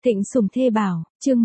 Thịnh Sủng Thê Bảo, chương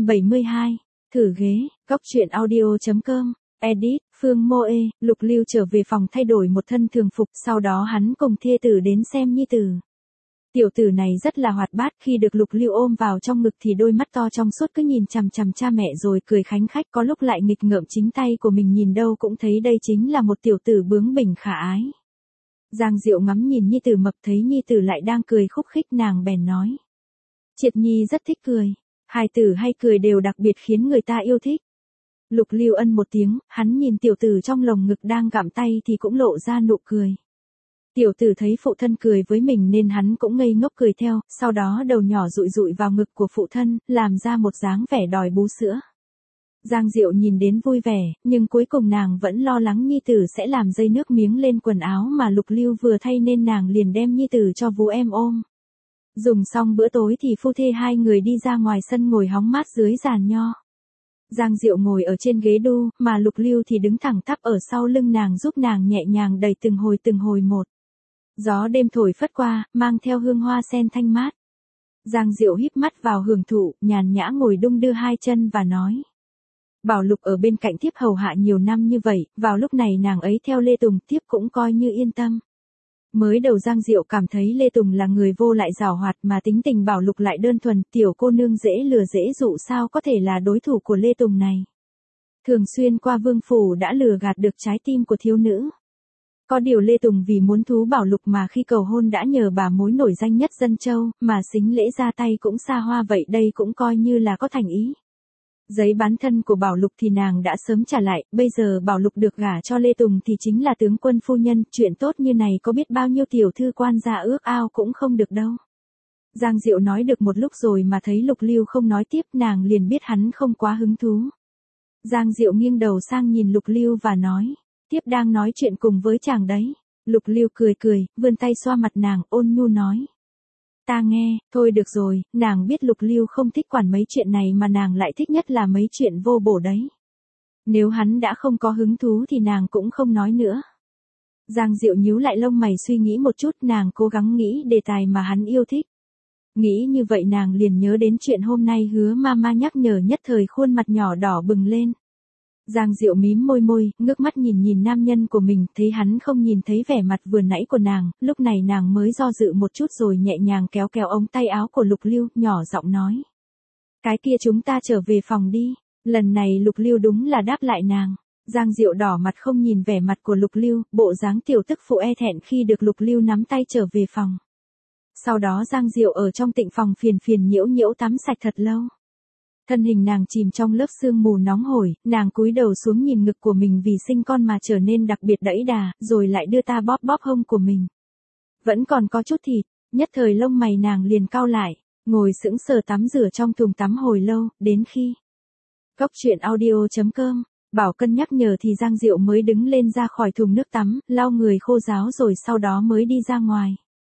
172, thử ghế, góc truyện audio.com, edit, Phương Mô-ê, Lục Lưu trở về phòng thay đổi một thân thường phục, sau đó hắn cùng thê tử đến xem nhi tử. Tiểu tử này rất là hoạt bát, khi được Lục Lưu ôm vào trong ngực thì đôi mắt to trong suốt cứ nhìn chằm chằm cha mẹ rồi cười khánh khách, có lúc lại nghịch ngợm chính tay của mình, nhìn đâu cũng thấy đây chính là một tiểu tử bướng bỉnh khả ái. Giang Diệu ngắm nhìn nhi tử mập, thấy nhi tử lại đang cười khúc khích, nàng bèn nói. Triệt Nhi rất thích cười, hài tử hay cười đều đặc biệt khiến người ta yêu thích. Lục Lưu ân một tiếng, hắn nhìn tiểu tử trong lồng ngực đang gặm tay thì cũng lộ ra nụ cười. Tiểu tử thấy phụ thân cười với mình nên hắn cũng ngây ngốc cười theo, sau đó đầu nhỏ dụi dụi vào ngực của phụ thân, làm ra một dáng vẻ đòi bú sữa. Giang Diệu nhìn đến vui vẻ, nhưng cuối cùng nàng vẫn lo lắng nhi tử sẽ làm dây nước miếng lên quần áo mà Lục Lưu vừa thay nên nàng liền đem nhi tử cho vú em ôm. Dùng xong bữa tối thì phu thê hai người đi ra ngoài sân ngồi hóng mát dưới giàn nho. Giang Diệu ngồi ở trên ghế đu, mà Lục Lưu thì đứng thẳng tắp ở sau lưng nàng giúp nàng nhẹ nhàng đẩy từng hồi một. Gió đêm thổi phất qua, mang theo hương hoa sen thanh mát. Giang Diệu híp mắt vào hưởng thụ, nhàn nhã ngồi đung đưa hai chân và nói. Bảo Lục ở bên cạnh thiếp hầu hạ nhiều năm như vậy, vào lúc này nàng ấy theo Lê Tùng, thiếp cũng coi như yên tâm. Mới đầu Giang Diệu cảm thấy Lê Tùng là người vô lại giàu hoạt mà tính tình Bảo Lục lại đơn thuần, tiểu cô nương dễ lừa dễ dụ sao có thể là đối thủ của Lê Tùng này. Thường xuyên qua vương phủ đã lừa gạt được trái tim của thiếu nữ. Có điều Lê Tùng vì muốn thú Bảo Lục mà khi cầu hôn đã nhờ bà mối nổi danh nhất dân châu, mà sính lễ ra tay cũng xa hoa, vậy đây cũng coi như là có thành ý. Giấy bán thân của Bảo Lục thì nàng đã sớm trả lại, bây giờ Bảo Lục được gả cho Lê Tùng thì chính là tướng quân phu nhân, chuyện tốt như này có biết bao nhiêu tiểu thư quan gia ước ao cũng không được đâu. Giang Diệu nói được một lúc rồi mà thấy Lục Lưu không nói tiếp, nàng liền biết hắn không quá hứng thú. Giang Diệu nghiêng đầu sang nhìn Lục Lưu và nói, tiếp đang nói chuyện cùng với chàng đấy. Lục Lưu cười, vươn tay xoa mặt nàng, ôn nhu nói. Ta nghe, thôi được rồi, nàng biết Lục Lưu không thích quản mấy chuyện này mà nàng lại thích nhất là mấy chuyện vô bổ đấy. Nếu hắn đã không có hứng thú thì nàng cũng không nói nữa. Giang Diệu nhíu lại lông mày suy nghĩ một chút, nàng cố gắng nghĩ đề tài mà hắn yêu thích. Nghĩ như vậy nàng liền nhớ đến chuyện hôm nay Hứa Mama nhắc nhở, nhất thời khuôn mặt nhỏ đỏ bừng lên. Giang Diệu mím môi, ngước mắt nhìn nam nhân của mình, thấy hắn không nhìn thấy vẻ mặt vừa nãy của nàng, lúc này nàng mới do dự một chút rồi nhẹ nhàng kéo ống tay áo của Lục Lưu, nhỏ giọng nói. Cái kia chúng ta trở về phòng đi. Lần này Lục Lưu đúng là đáp lại nàng. Giang Diệu đỏ mặt không nhìn vẻ mặt của Lục Lưu, bộ dáng tiểu tức phụ e thẹn khi được Lục Lưu nắm tay trở về phòng. Sau đó Giang Diệu ở trong tịnh phòng phiền nhiễu tắm sạch thật lâu. Thân hình nàng chìm trong lớp sương mù nóng hổi, nàng cúi đầu xuống nhìn ngực của mình vì sinh con mà trở nên đặc biệt đẫy đà, rồi lại đưa ta bóp hông của mình. Vẫn còn có chút thịt, nhất thời lông mày nàng liền cau lại, ngồi sững sờ tắm rửa trong thùng tắm hồi lâu, đến khi góc truyện audio.com, Bảo Cân nhắc nhở thì Giang Diệu mới đứng lên ra khỏi thùng nước tắm, lau người khô ráo rồi sau đó mới đi ra ngoài.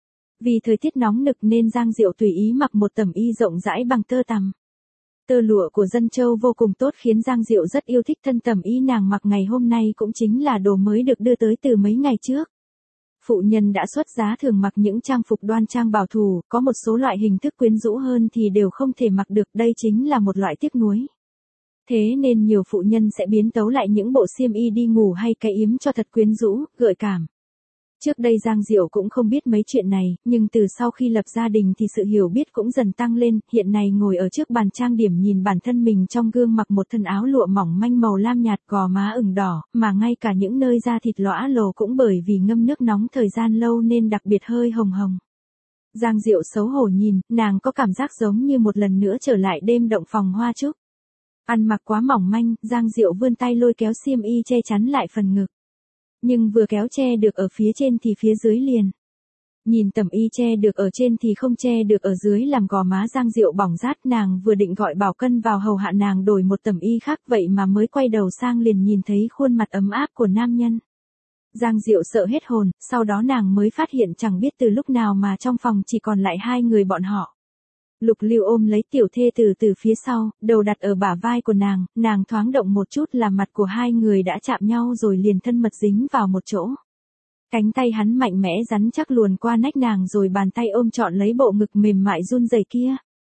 Vì thời tiết nóng nực nên Giang Diệu tùy ý mặc một tẩm y rộng rãi bằng tơ tằm. Tơ lụa của dân châu vô cùng tốt khiến Giang Diệu rất yêu thích, thân tẩm y nàng mặc ngày hôm nay cũng chính là đồ mới được đưa tới từ mấy ngày trước. Phụ nhân đã xuất giá thường mặc những trang phục đoan trang bảo thủ, có một số loại hình thức quyến rũ hơn thì đều không thể mặc được, đây chính là một loại tiếc nuối. Thế nên nhiều phụ nhân sẽ biến tấu lại những bộ xiêm y đi ngủ hay cái yếm cho thật quyến rũ, gợi cảm. Trước đây Giang Diệu cũng không biết mấy chuyện này, nhưng từ sau khi lập gia đình thì sự hiểu biết cũng dần tăng lên, hiện nay ngồi ở trước bàn trang điểm nhìn bản thân mình trong gương mặc một thân áo lụa mỏng manh màu lam nhạt, gò má ửng đỏ, mà ngay cả những nơi da thịt lõa lồ cũng bởi vì ngâm nước nóng thời gian lâu nên đặc biệt hơi hồng hồng. Giang Diệu xấu hổ nhìn, nàng có cảm giác giống như một lần nữa trở lại đêm động phòng hoa trúc. Ăn mặc quá mỏng manh, Giang Diệu vươn tay lôi kéo xiêm y che chắn lại phần ngực. Nhưng vừa kéo che được ở phía trên thì phía dưới liền. Nhìn tẩm y che được ở trên thì không che được ở dưới làm gò má Giang Diệu bỏng rát, nàng vừa định gọi Bảo Cân vào hầu hạ nàng đổi một tẩm y khác vậy mà mới quay đầu sang liền nhìn thấy khuôn mặt ấm áp của nam nhân. Giang Diệu sợ hết hồn, sau đó nàng mới phát hiện chẳng biết từ lúc nào mà trong phòng chỉ còn lại hai người bọn họ. Lục Lưu ôm lấy tiểu thê từ phía sau, đầu đặt ở bả vai của nàng thoáng động một chút là mặt của hai người đã chạm nhau rồi liền thân mật dính vào một chỗ. Cánh tay hắn mạnh mẽ rắn chắc luồn qua nách nàng rồi bàn tay ôm trọn lấy bộ ngực mềm mại run rẩy kia.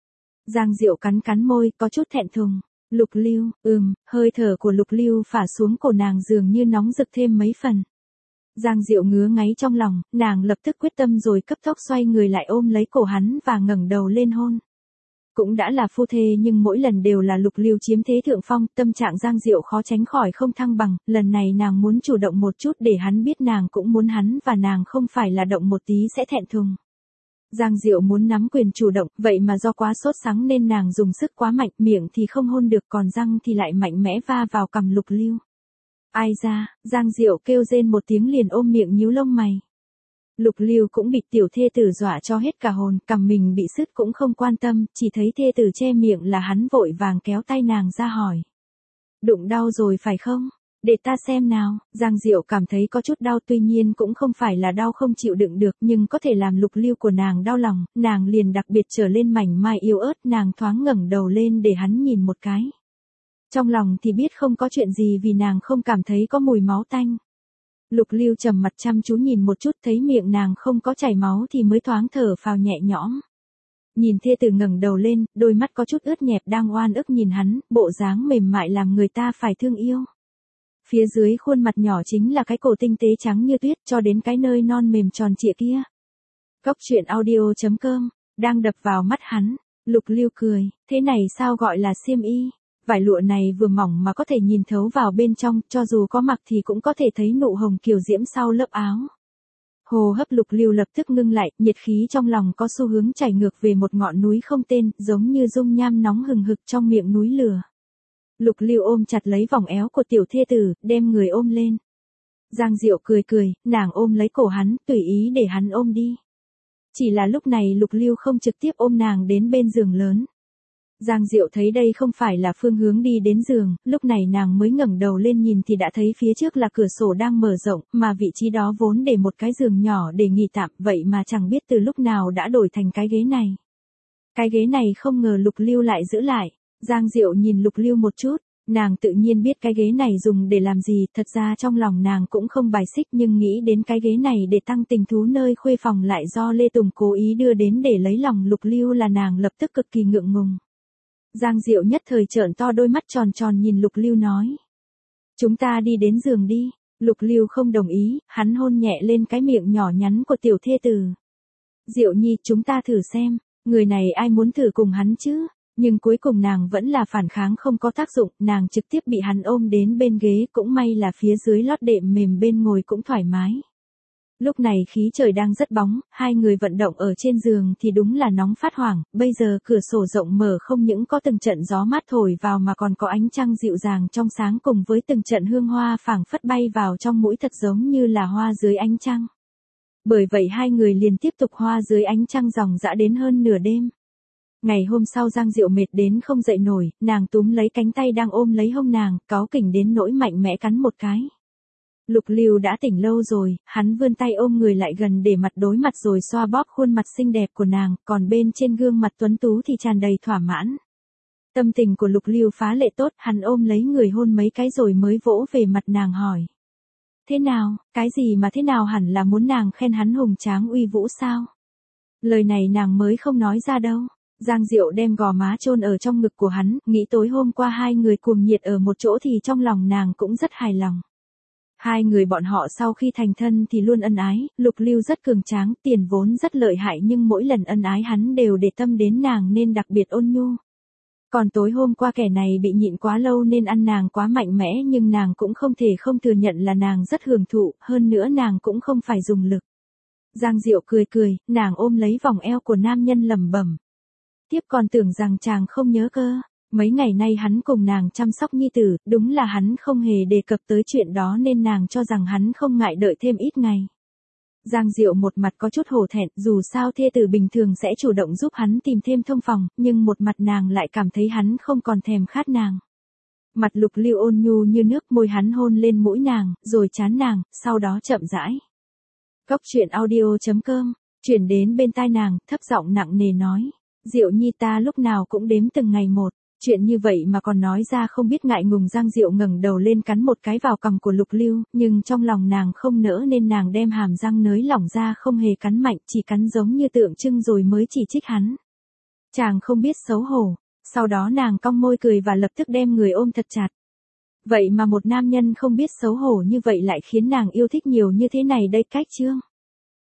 Giang Diệu cắn cắn môi, có chút thẹn thùng. Lục Lưu, hơi thở của Lục Lưu phả xuống cổ nàng dường như nóng rực thêm mấy phần. Giang Diệu ngứa ngáy trong lòng, nàng lập tức quyết tâm rồi cấp tốc xoay người lại ôm lấy cổ hắn và ngẩng đầu lên hôn. Cũng đã là phu thê nhưng mỗi lần đều là Lục Lưu chiếm thế thượng phong, tâm trạng Giang Diệu khó tránh khỏi không thăng bằng, lần này nàng muốn chủ động một chút để hắn biết nàng cũng muốn hắn và nàng không phải là động một tí sẽ thẹn thùng. Giang Diệu muốn nắm quyền chủ động, vậy mà do quá sốt sắng nên nàng dùng sức quá mạnh, miệng thì không hôn được còn răng thì lại mạnh mẽ va vào cằm Lục Lưu. Ai ra, Giang Diệu kêu rên một tiếng liền ôm miệng nhíu lông mày. Lục Lưu cũng bị tiểu thê tử dọa cho hết cả hồn, cằm mình bị sứt cũng không quan tâm, chỉ thấy thê tử che miệng là hắn vội vàng kéo tay nàng ra hỏi. Đụng đau rồi phải không? Để ta xem nào. Giang Diệu cảm thấy có chút đau, tuy nhiên cũng không phải là đau không chịu đựng được nhưng có thể làm Lục Lưu của nàng đau lòng, nàng liền đặc biệt trở lên mảnh mai yếu ớt, nàng thoáng ngẩng đầu lên để hắn nhìn một cái. Trong lòng thì biết không có chuyện gì vì nàng không cảm thấy có mùi máu tanh. Lục Lưu trầm mặt chăm chú nhìn một chút thấy miệng nàng không có chảy máu thì mới thoáng thở phào nhẹ nhõm. Nhìn thê tử ngẩng đầu lên, đôi mắt có chút ướt nhẹp đang oan ức nhìn hắn, bộ dáng mềm mại làm người ta phải thương yêu. Phía dưới khuôn mặt nhỏ chính là cái cổ tinh tế trắng như tuyết cho đến cái nơi non mềm tròn trịa kia. Góc truyện audio.com, đang đập vào mắt hắn. Lục Lưu cười, thế này sao gọi là xiêm y? Vải lụa này vừa mỏng mà có thể nhìn thấu vào bên trong, cho dù có mặc thì cũng có thể thấy nụ hồng kiều diễm sau lớp áo. Hô hấp Lục Lưu lập tức ngưng lại, nhiệt khí trong lòng có xu hướng chảy ngược về một ngọn núi không tên, giống như dung nham nóng hừng hực trong miệng núi lửa. Lục Lưu ôm chặt lấy vòng eo của tiểu thê tử, đem người ôm lên. Giang Diệu cười cười, nàng ôm lấy cổ hắn, tùy ý để hắn ôm đi. Chỉ là lúc này Lục Lưu không trực tiếp ôm nàng đến bên giường lớn. Giang Diệu thấy đây không phải là phương hướng đi đến giường, lúc này nàng mới ngẩng đầu lên nhìn thì đã thấy phía trước là cửa sổ đang mở rộng, mà vị trí đó vốn để một cái giường nhỏ để nghỉ tạm, vậy mà chẳng biết từ lúc nào đã đổi thành cái ghế này. Cái ghế này không ngờ Lục Lưu lại giữ lại. Giang Diệu nhìn Lục Lưu một chút, nàng tự nhiên biết cái ghế này dùng để làm gì, thật ra trong lòng nàng cũng không bài xích nhưng nghĩ đến cái ghế này để tăng tình thú nơi khuê phòng lại do Lê Tùng cố ý đưa đến để lấy lòng Lục Lưu là nàng lập tức cực kỳ ngượng ngùng. Giang Diệu nhất thời trợn to đôi mắt tròn tròn nhìn Lục Lưu nói. Chúng ta đi đến giường đi. Lục Lưu không đồng ý, hắn hôn nhẹ lên cái miệng nhỏ nhắn của tiểu thê tử. Diệu Nhi, chúng ta thử xem, người này ai muốn thử cùng hắn chứ? Nhưng cuối cùng nàng vẫn là phản kháng không có tác dụng, nàng trực tiếp bị hắn ôm đến bên ghế, cũng may là phía dưới lót đệm mềm bên ngồi cũng thoải mái. Lúc này khí trời đang rất bóng, hai người vận động ở trên giường thì đúng là nóng phát hoảng, bây giờ cửa sổ rộng mở không những có từng trận gió mát thổi vào mà còn có ánh trăng dịu dàng trong sáng cùng với từng trận hương hoa phảng phất bay vào trong mũi thật giống như là hoa dưới ánh trăng. Bởi vậy hai người liền tiếp tục hoa dưới ánh trăng ròng rã đến hơn nửa đêm. Ngày hôm sau Giang Diệu mệt đến không dậy nổi, nàng túm lấy cánh tay đang ôm lấy hông nàng, cáu kỉnh đến nỗi mạnh mẽ cắn một cái. Lục Lưu đã tỉnh lâu rồi, hắn vươn tay ôm người lại gần để mặt đối mặt rồi xoa bóp khuôn mặt xinh đẹp của nàng, còn bên trên gương mặt tuấn tú thì tràn đầy thỏa mãn. Tâm tình của Lục Lưu phá lệ tốt, hắn ôm lấy người hôn mấy cái rồi mới vỗ về mặt nàng hỏi. Thế nào, cái gì mà thế nào, hẳn là muốn nàng khen hắn hùng tráng uy vũ sao? Lời này nàng mới không nói ra đâu. Giang Diệu đem gò má chôn ở trong ngực của hắn, nghĩ tối hôm qua hai người cuồng nhiệt ở một chỗ thì trong lòng nàng cũng rất hài lòng. Hai người bọn họ sau khi thành thân thì luôn ân ái, Lục Lưu rất cường tráng, tiền vốn rất lợi hại nhưng mỗi lần ân ái hắn đều để tâm đến nàng nên đặc biệt ôn nhu. Còn tối hôm qua kẻ này bị nhịn quá lâu nên ăn nàng quá mạnh mẽ nhưng nàng cũng không thể không thừa nhận là nàng rất hưởng thụ, hơn nữa nàng cũng không phải dùng lực. Giang Diệu cười cười, nàng ôm lấy vòng eo của nam nhân lẩm bẩm. Tiếp còn tưởng rằng chàng không nhớ cơ. Mấy ngày nay hắn cùng nàng chăm sóc nhi tử, đúng là hắn không hề đề cập tới chuyện đó nên nàng cho rằng hắn không ngại đợi thêm ít ngày. Giang Diệu một mặt có chút hổ thẹn, dù sao thê tử bình thường sẽ chủ động giúp hắn tìm thêm thông phòng, nhưng một mặt nàng lại cảm thấy hắn không còn thèm khát nàng. Mặt Lục Lưu ôn nhu như nước, môi hắn hôn lên mũi nàng, rồi trán nàng, sau đó chậm rãi. Góc truyện audio.com, chuyển đến bên tai nàng, thấp giọng nặng nề nói. Diệu Nhi, ta lúc nào cũng đếm từng ngày một. Chuyện như vậy mà còn nói ra không biết ngại ngùng. Giang Diệu ngẩng đầu lên cắn một cái vào cằm của Lục Lưu, nhưng trong lòng nàng không nỡ nên nàng đem hàm răng nới lỏng ra không hề cắn mạnh, chỉ cắn giống như tượng trưng rồi mới chỉ trích hắn. Chàng không biết xấu hổ. Sau đó nàng cong môi cười và lập tức đem người ôm thật chặt. Vậy mà một nam nhân không biết xấu hổ như vậy lại khiến nàng yêu thích nhiều như thế này đây. Cách chương